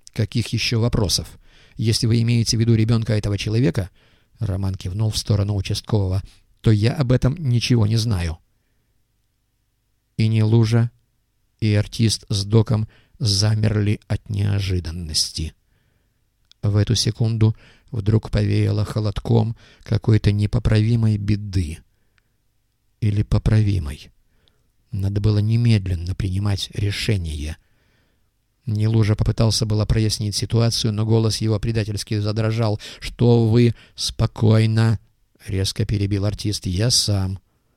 «Каких еще вопросов? Если вы имеете в виду ребенка этого человека, — Роман кивнул в сторону участкового, — то я об этом ничего не знаю». И Нелужа, и артист с Доком замерли от неожиданности. В эту секунду вдруг повеяло холодком какой-то непоправимой беды. Или поправимой. Надо было немедленно принимать решение. Нелужа попытался было прояснить ситуацию, но голос его предательски задрожал. «Что вы? Спокойно!» — резко перебил артист. «Я сам!»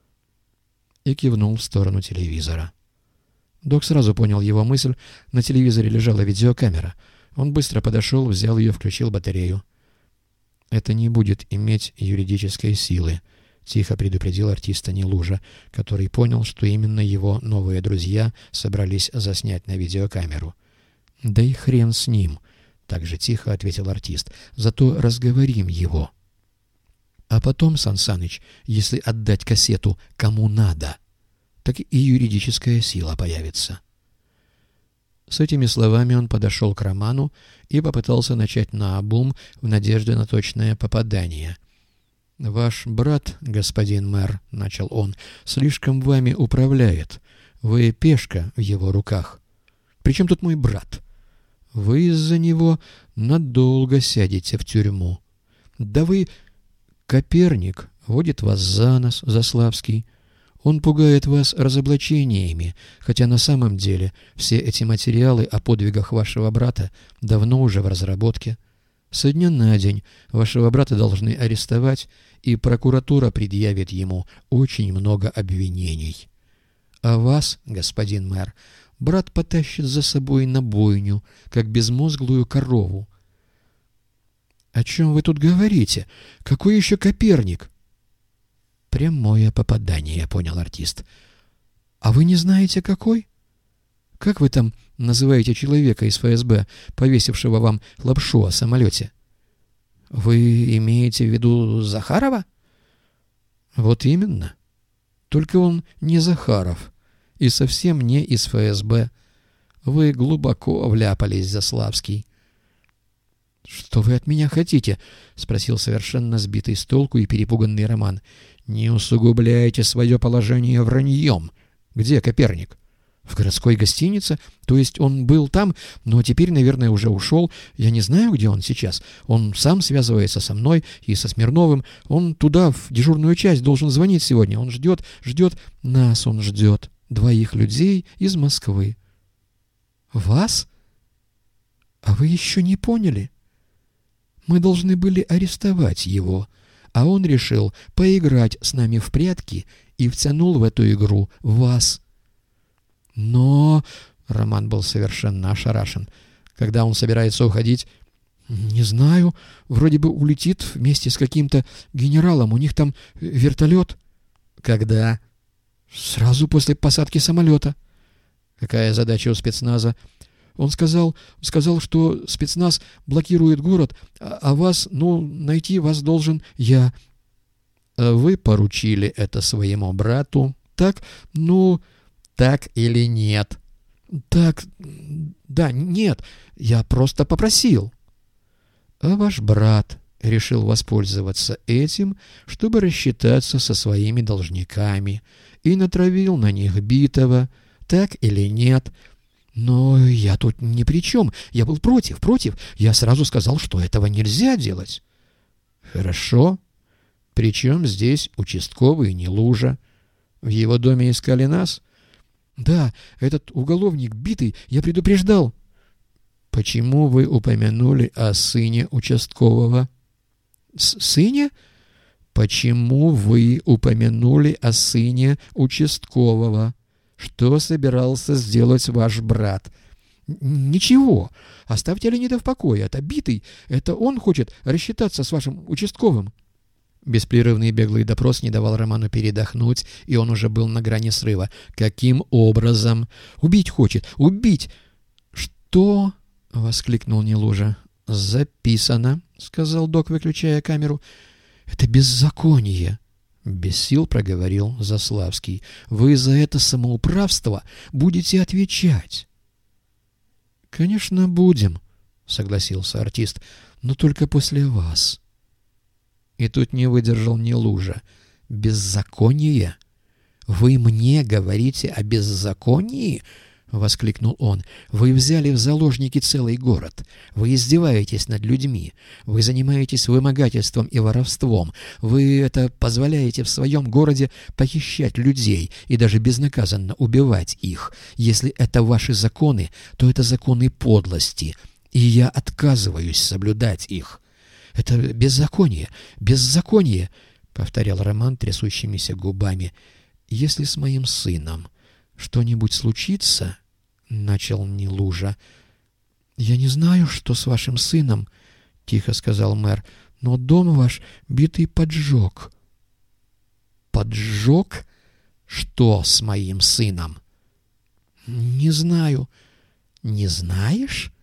И кивнул в сторону телевизора. Док сразу понял его мысль. На телевизоре лежала видеокамера. Он быстро подошел, взял ее, включил батарею. «Это не будет иметь юридической силы», — тихо предупредил артиста Нелужа, который понял, что именно его новые друзья собрались заснять на видеокамеру. «Да и хрен с ним», — так же тихо ответил артист. «Зато разговорим его. А потом, Сан Саныч, если отдать кассету кому надо, так и юридическая сила появится». С этими словами он подошел к Роману и попытался начать наобум в надежде на точное попадание. «Ваш брат, господин мэр, — начал он, — слишком вами управляет. Вы пешка в его руках. Причем тут мой брат? Вы из-за него надолго сядете в тюрьму. Да вы... Коперник водит вас за нос, Заславский. Он пугает вас разоблачениями, хотя на самом деле все эти материалы о подвигах вашего брата давно уже в разработке. Со дня на день вашего брата должны арестовать, и прокуратура предъявит ему очень много обвинений. А вас, господин мэр, брат потащит за собой на бойню, как безмозглую корову». «О чем вы тут говорите? Какой еще Коперник?» «Прямое попадание», — понял артист. «А вы не знаете, какой? Как вы там называете человека из ФСБ, повесившего вам лапшу о самолете? Вы имеете в виду Захарова?» «Вот именно. Только он не Захаров и совсем не из ФСБ. Вы глубоко вляпались, Заславский». «Что вы от меня хотите?» — спросил совершенно сбитый с толку и перепуганный Роман. «Не усугубляйте свое положение враньем. Где Коперник?» «В городской гостинице. То есть он был там, но теперь, наверное, уже ушел. Я не знаю, где он сейчас. Он сам связывается со мной и со Смирновым. Он туда, в дежурную часть, должен звонить сегодня. Он ждет. Нас он ждет. 2 людей из Москвы». «Вас? А вы еще не поняли? Мы должны были арестовать его, а он решил поиграть с нами в прятки и втянул в эту игру вас». «Но...» — Роман был совершенно ошарашен. «Когда он собирается уходить?» «Не знаю. Вроде бы улетит вместе с каким-то генералом. У них там вертолет». «Когда?» «Сразу после посадки самолета». «Какая задача у спецназа?» «Он сказал, что спецназ блокирует город, а вас, найти вас должен я». «Вы поручили это своему брату, так? Так или нет?» «Так, да, нет, я просто попросил». «А ваш брат решил воспользоваться этим, чтобы рассчитаться со своими должниками, и натравил на них битого, так или нет?» «Но я тут ни при чем. Я был против. Я сразу сказал, что этого нельзя делать». «Хорошо. Причем здесь участковый Нелужа? В его доме искали нас?» «Да, этот уголовник битый, я предупреждал». «Почему вы упомянули о сыне участкового?» «Сыне?» «Почему вы упомянули о сыне участкового? Что собирался сделать ваш брат?» «Ничего. Оставьте Леонида в покое. Это битый. Это он хочет рассчитаться с вашим участковым». Беспрерывный беглый допрос не давал Роману передохнуть, и он уже был на грани срыва. «Каким образом?» «Убить хочет. Убить!» «Что?» — воскликнул Нелужа. «Записано», — сказал док, выключая камеру. «Это беззаконие», — без сил проговорил Заславский. «Вы за это самоуправство будете отвечать». «Конечно, будем», — согласился артист, — «но только после вас». И тут не выдержал Нелужа. «Беззаконие? Вы мне говорите о беззаконии?» — воскликнул он. «Вы взяли в заложники целый город. Вы издеваетесь над людьми. Вы занимаетесь вымогательством и воровством. Вы это позволяете в своем городе похищать людей и даже безнаказанно убивать их. Если это ваши законы, то это законы подлости, и я отказываюсь соблюдать их». «Это беззаконие, беззаконие», — повторял Роман трясущимися губами. «Если с моим сыном что-нибудь случится, — начал Нелужа. «Я не знаю, что с вашим сыном, — тихо сказал мэр, — но дом ваш битый поджег». «Поджег? Что с моим сыном?» «Не знаю». «Не знаешь?»